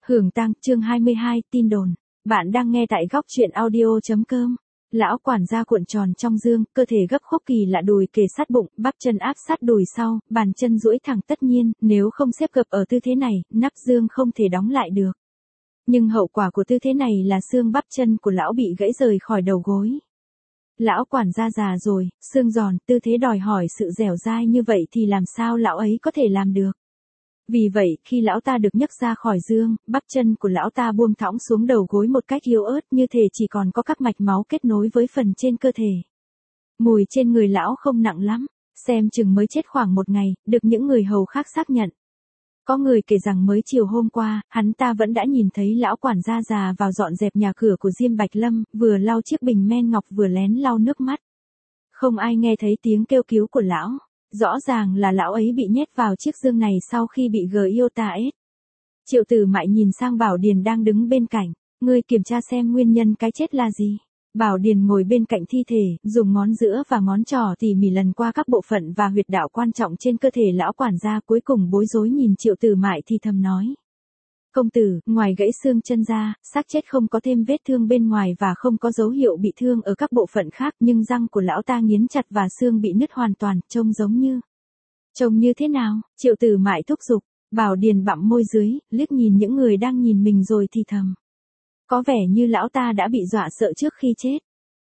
Hưởng tang, chương 22, tin đồn. Bạn đang nghe tại góc truyện audio.com. Lão quản gia cuộn tròn trong dương, cơ thể gấp khúc kỳ lạ, đùi kề sát bụng, bắp chân áp sát đùi sau, bàn chân duỗi thẳng, tất nhiên, nếu không xếp gập ở tư thế này, nắp dương không thể đóng lại được. Nhưng hậu quả của tư thế này là xương bắp chân của lão bị gãy rời khỏi đầu gối. Lão quản gia già rồi, xương giòn, tư thế đòi hỏi sự dẻo dai như vậy thì làm sao lão ấy có thể làm được. Vì vậy, khi lão ta được nhấc ra khỏi dương, bắp chân của lão ta buông thõng xuống đầu gối một cách yếu ớt, như thể chỉ còn có các mạch máu kết nối với phần trên cơ thể. Mùi trên người lão không nặng lắm, xem chừng mới chết khoảng một ngày, được những người hầu khác xác nhận. Có người kể rằng mới chiều hôm qua, hắn ta vẫn đã nhìn thấy lão quản gia già vào dọn dẹp nhà cửa của Diêm Bạch Lâm, vừa lau chiếc bình men ngọc vừa lén lau nước mắt. Không ai nghe thấy tiếng kêu cứu của lão. Rõ ràng là lão ấy bị nhét vào chiếc dương này sau khi bị Giota ết. Triệu Tử Mại nhìn sang Bảo Điền đang đứng bên cạnh. Ngươi kiểm tra xem nguyên nhân cái chết là gì. Bảo Điền ngồi bên cạnh thi thể, dùng ngón giữa và ngón trỏ tỉ mỉ lần qua các bộ phận và huyệt đạo quan trọng trên cơ thể lão quản gia, cuối cùng bối rối nhìn Triệu Tử Mại thì thầm nói. Công tử, ngoài gãy xương chân ra, xác chết không có thêm vết thương bên ngoài và không có dấu hiệu bị thương ở các bộ phận khác, nhưng răng của lão ta nghiến chặt và xương bị nứt hoàn toàn, trông như thế nào? Triệu Tử Mại thúc giục. Bảo Điền bặm môi dưới, liếc nhìn những người đang nhìn mình rồi thì thầm. Có vẻ như lão ta đã bị dọa sợ trước khi chết.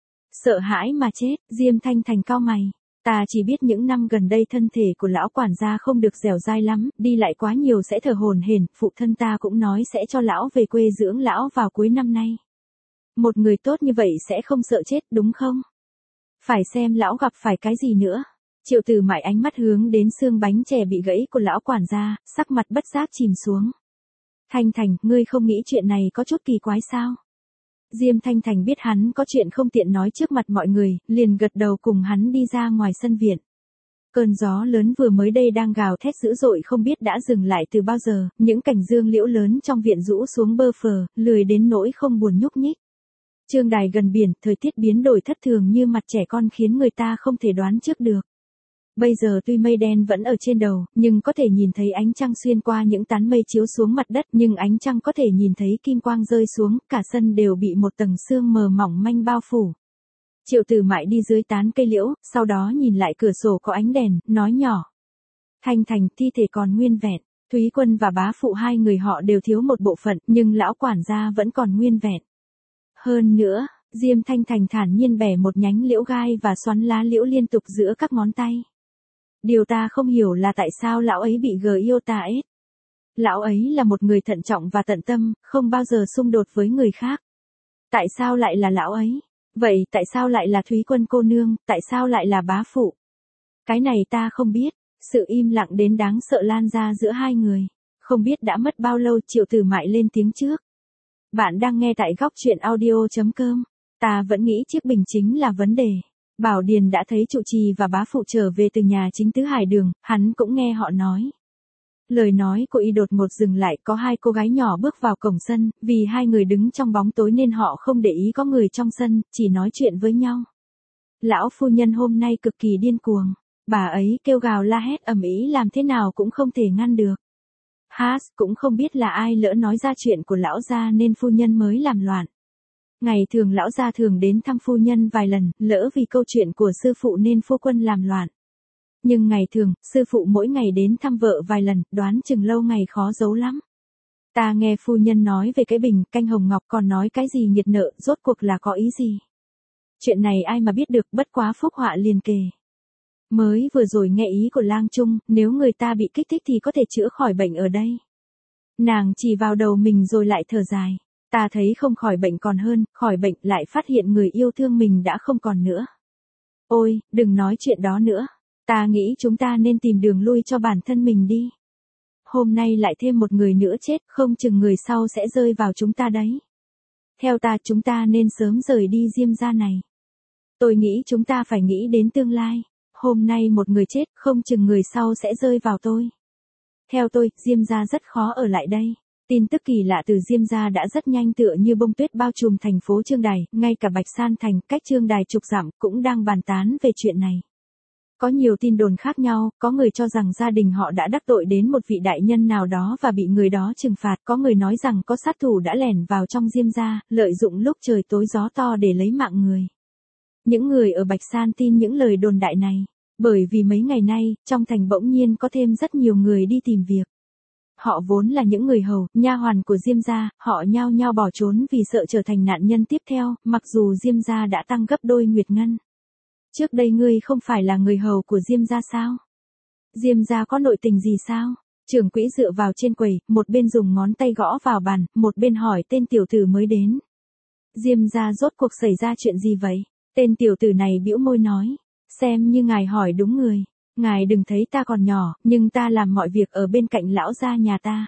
Sợ hãi mà chết, Diêm Thanh Thành cau mày. Ta chỉ biết những năm gần đây thân thể của lão quản gia không được dẻo dai lắm, đi lại quá nhiều sẽ thở hổn hển, phụ thân ta cũng nói sẽ cho lão về quê dưỡng lão vào cuối năm nay. Một người tốt như vậy sẽ không sợ chết, đúng không? Phải xem lão gặp phải cái gì nữa. Triệu Tử Mại ánh mắt hướng đến xương bánh chè bị gãy của lão quản gia, sắc mặt bất giác chìm xuống. Thanh Thành, ngươi không nghĩ chuyện này có chút kỳ quái sao? Diêm Thanh Thành biết hắn có chuyện không tiện nói trước mặt mọi người, liền gật đầu cùng hắn đi ra ngoài sân viện. Cơn gió lớn vừa mới đây đang gào thét dữ dội không biết đã dừng lại từ bao giờ, những cành dương liễu lớn trong viện rũ xuống bơ phờ, lười đến nỗi không buồn nhúc nhích. Trương đài gần biển, thời tiết biến đổi thất thường như mặt trẻ con khiến người ta không thể đoán trước được. Bây giờ tuy mây đen vẫn ở trên đầu, nhưng có thể nhìn thấy ánh trăng xuyên qua những tán mây chiếu xuống mặt đất, nhưng ánh trăng có thể nhìn thấy kim quang rơi xuống, cả sân đều bị một tầng sương mờ mỏng manh bao phủ. Triệu Tử Mại đi dưới tán cây liễu, sau đó nhìn lại cửa sổ có ánh đèn, nói nhỏ. Thanh Thành, thi thể còn nguyên vẹn, Thúy Quân và bá phụ hai người họ đều thiếu một bộ phận, nhưng lão quản gia vẫn còn nguyên vẹn. Hơn nữa, Diêm Thanh Thành thản nhiên bẻ một nhánh liễu gai và xoắn lá liễu liên tục giữa các ngón tay. Điều ta không hiểu là tại sao lão ấy bị Giota ết. Lão ấy là một người thận trọng và tận tâm, không bao giờ xung đột với người khác. Tại sao lại là lão ấy? Vậy tại sao lại là Thúy Quân cô nương, tại sao lại là bá phụ? Cái này ta không biết, sự im lặng đến đáng sợ lan ra giữa hai người. Không biết đã mất bao lâu, Triệu Tử Mại lên tiếng trước. Bạn đang nghe tại góc truyện audio.com. Ta vẫn nghĩ chiếc bình chính là vấn đề. Bảo Điền đã thấy trụ trì và bá phụ trở về từ nhà chính Tứ Hải Đường, hắn cũng nghe họ nói. Lời nói của y đột ngột dừng lại, có hai cô gái nhỏ bước vào cổng sân, vì hai người đứng trong bóng tối nên họ không để ý có người trong sân, chỉ nói chuyện với nhau. Lão phu nhân hôm nay cực kỳ điên cuồng, bà ấy kêu gào la hét ầm ĩ làm thế nào cũng không thể ngăn được. Cũng không biết là ai lỡ nói ra chuyện của lão gia nên phu nhân mới làm loạn. Ngày thường lão gia thường đến thăm phu nhân vài lần, lỡ vì câu chuyện của sư phụ nên phu quân làm loạn. Nhưng ngày thường, sư phụ mỗi ngày đến thăm vợ vài lần, đoán chừng lâu ngày khó giấu lắm. Ta nghe phu nhân nói về cái bình canh hồng ngọc, còn nói cái gì nghiệt nợ, rốt cuộc là có ý gì? Chuyện này ai mà biết được, bất quá phúc họa liền kề. Mới vừa rồi nghe ý của Lang Trung, nếu người ta bị kích thích thì có thể chữa khỏi bệnh ở đây. Nàng chỉ vào đầu mình rồi lại thở dài. Ta thấy không khỏi bệnh còn hơn, khỏi bệnh lại phát hiện người yêu thương mình đã không còn nữa. Ôi, đừng nói chuyện đó nữa. Ta nghĩ chúng ta nên tìm đường lui cho bản thân mình đi. Hôm nay lại thêm một người nữa chết, không chừng người sau sẽ rơi vào chúng ta đấy. Theo ta, chúng ta nên sớm rời đi Diêm gia này. Tôi nghĩ chúng ta phải nghĩ đến tương lai. Hôm nay một người chết, không chừng người sau sẽ rơi vào tôi. Theo tôi, Diêm gia rất khó ở lại đây. Tin tức kỳ lạ từ Diêm gia đã rất nhanh tựa như bông tuyết bao trùm thành phố Trương Đài, ngay cả Bạch San Thành, cách Trương Đài chục dặm, cũng đang bàn tán về chuyện này. Có nhiều tin đồn khác nhau, có người cho rằng gia đình họ đã đắc tội đến một vị đại nhân nào đó và bị người đó trừng phạt, có người nói rằng có sát thủ đã lẻn vào trong Diêm gia, lợi dụng lúc trời tối gió to để lấy mạng người. Những người ở Bạch San tin những lời đồn đại này, bởi vì mấy ngày nay, trong thành bỗng nhiên có thêm rất nhiều người đi tìm việc. Họ vốn là những người hầu, nha hoàn của Diêm gia, họ nhao nhao bỏ trốn vì sợ trở thành nạn nhân tiếp theo, mặc dù Diêm gia đã tăng gấp đôi nguyệt ngân. Trước đây ngươi không phải là người hầu của Diêm gia sao? Diêm gia có nội tình gì sao? Trưởng quỹ dựa vào trên quầy, một bên dùng ngón tay gõ vào bàn, một bên hỏi tên tiểu tử mới đến. Diêm gia rốt cuộc xảy ra chuyện gì vậy? Tên tiểu tử này bĩu môi nói, xem như ngài hỏi đúng người. Ngài đừng thấy ta còn nhỏ, nhưng ta làm mọi việc ở bên cạnh lão gia nhà ta.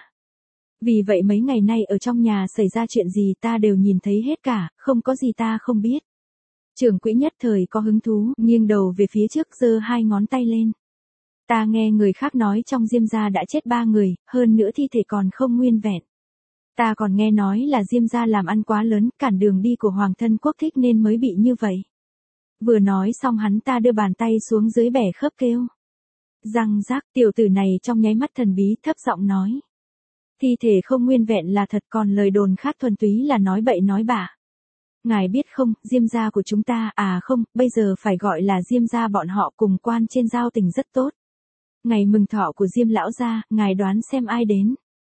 Vì vậy mấy ngày nay ở trong nhà xảy ra chuyện gì ta đều nhìn thấy hết cả, không có gì ta không biết. Trưởng quỹ nhất thời có hứng thú, nghiêng đầu về phía trước giơ hai ngón tay lên. Ta nghe người khác nói trong Diêm gia đã chết 3 người, hơn nữa thi thể còn không nguyên vẹn. Ta còn nghe nói là Diêm gia làm ăn quá lớn, cản đường đi của Hoàng thân quốc thích nên mới bị như vậy. Vừa nói xong hắn ta đưa bàn tay xuống dưới bẻ khớp kêu. Răng rác, tiểu tử này trong nháy mắt thần bí thấp giọng nói. Thi thể không nguyên vẹn là thật, còn lời đồn khác thuần túy là nói bậy nói bạ. Ngài biết không, Diêm gia của chúng ta, không, bây giờ phải gọi là Diêm gia bọn họ cùng quan trên giao tình rất tốt. Ngày mừng thọ của Diêm lão gia, ngài đoán xem ai đến.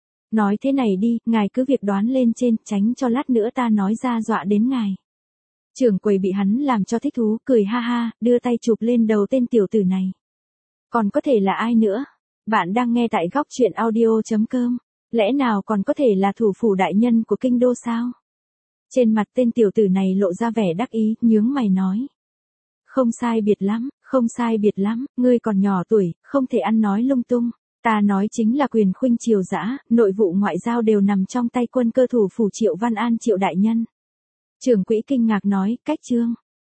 Nói thế này đi, ngài cứ việc đoán lên trên, tránh cho lát nữa ta nói ra dọa đến ngài. Trưởng quầy bị hắn làm cho thích thú, cười ha ha, đưa tay chụp lên đầu tên tiểu tử này. Còn có thể là ai nữa? Bạn đang nghe tại góc truyện audio.com. Lẽ nào còn có thể là thủ phủ đại nhân của kinh đô sao? Trên mặt tên tiểu tử này lộ ra vẻ đắc ý, nhướng mày nói. Không sai biệt lắm, không sai biệt lắm, ngươi còn nhỏ tuổi, không thể ăn nói lung tung. Ta nói chính là quyền khuynh triều dã, nội vụ ngoại giao đều nằm trong tay quân cơ thủ phủ Triệu Văn An Triệu đại nhân. Trưởng quỹ kinh ngạc nói, cách trương.